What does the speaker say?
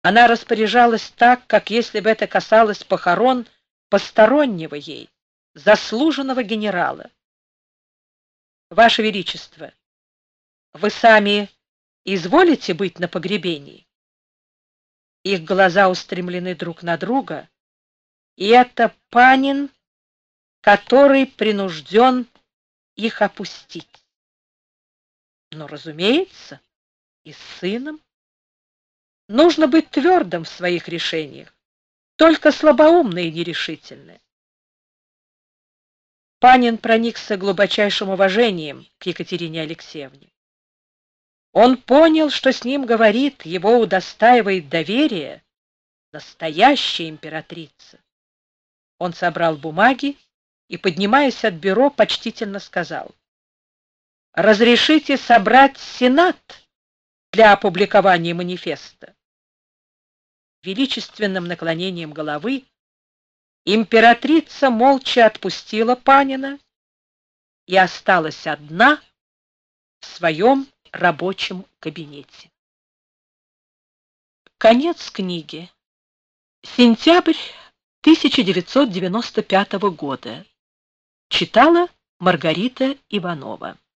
Она распоряжалась так, как если бы это касалось похорон постороннего ей, заслуженного генерала. Ваше Величество, вы сами изволите быть на погребении? Их глаза устремлены друг на друга, и это Панин, который принужден их опустить. Но, разумеется, и с сыном. Нужно быть твердым в своих решениях, только слабоумные и нерешительные. Панин проникся глубочайшим уважением к Екатерине Алексеевне. Он понял, что с ним говорит, его удостаивает доверия настоящая императрица. Он собрал бумаги и, поднимаясь от бюро, почтительно сказал: «Разрешите собрать Сенат для опубликования манифеста». Величественным наклонением головы императрица молча отпустила Панина и осталась одна в своем рабочем кабинете. Конец книги. Сентябрь 1995 года. Читала Маргарита Иванова.